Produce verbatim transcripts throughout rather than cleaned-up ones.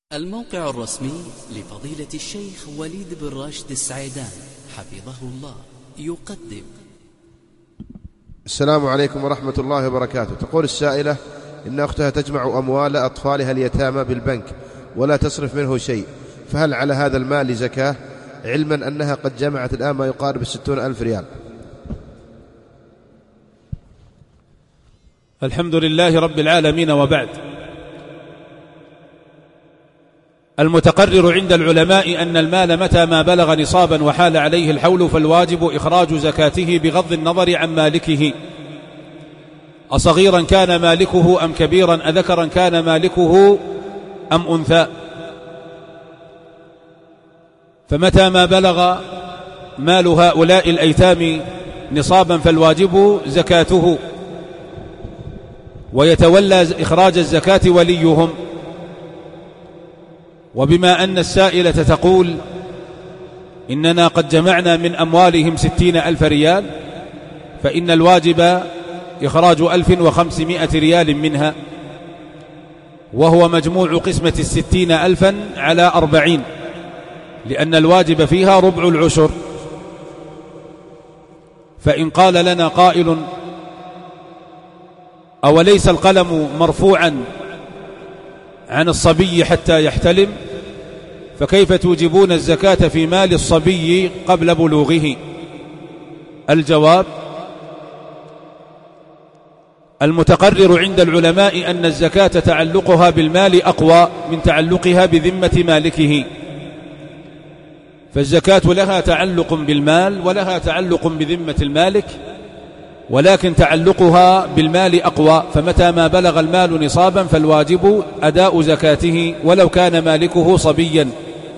الموقع الرسمي لفضيلة الشيخ وليد بن راشد السعيدان حفظه الله يقدم. السلام عليكم ورحمة الله وبركاته. تقول السائلة إن أختها تجمع أموال أطفالها اليتامى بالبنك ولا تصرف منه شيء، فهل على هذا المال زكاة، علما أنها قد جمعت الآن ما يقارب الستون ألف ريال؟ الحمد لله رب العالمين، وبعد. المتقرر عند العلماء أن المال متى ما بلغ نصابا وحال عليه الحول فالواجب إخراج زكاته بغض النظر عن مالكه، أصغيرا كان مالكه أم كبيرا، أذكرا كان مالكه أم أنثى. فمتى ما بلغ مال هؤلاء الأيتام نصابا فالواجب زكاته، ويتولى إخراج الزكاة وليهم. وبما أن السائلة تقول إننا قد جمعنا من أموالهم ستين ألف ريال، فإن الواجب إخراج ألف وخمسمائة ريال منها، وهو مجموع قسمة الستين ألفا على أربعين، لأن الواجب فيها ربع العشر. فإن قال لنا قائل أوليس القلم مرفوعا عن الصبي حتى يحتلم، فكيف توجبون الزكاة في مال الصبي قبل بلوغه؟ الجواب: المتقرر عند العلماء أن الزكاة تعلقها بالمال أقوى من تعلقها بذمة مالكه، فالزكاة لها تعلق بالمال ولها تعلق بذمة المالك، ولكن تعلقها بالمال أقوى. فمتى ما بلغ المال نصابا فالواجب أداء زكاته ولو كان مالكه صبيا.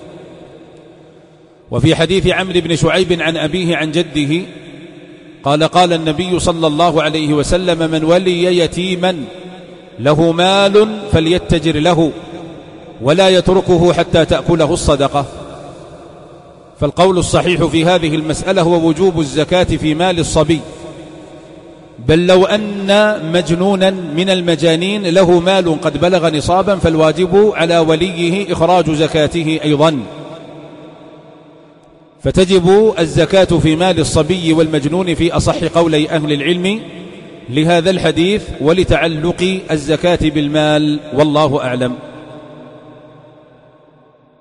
وفي حديث عمرو بن شعيب عن أبيه عن جده قال: قال النبي صلى الله عليه وسلم: من ولي يتيما له مال فليتجر له ولا يتركه حتى تأكله الصدقة. فالقول الصحيح في هذه المسألة هو وجوب الزكاة في مال الصبي، بل لو أن مجنونا من المجانين له مال قد بلغ نصابا فالواجب على وليه إخراج زكاته أيضا. فتجب الزكاة في مال الصبي والمجنون في أصح قولي أهل العلم لهذا الحديث ولتعلق الزكاة بالمال، والله أعلم.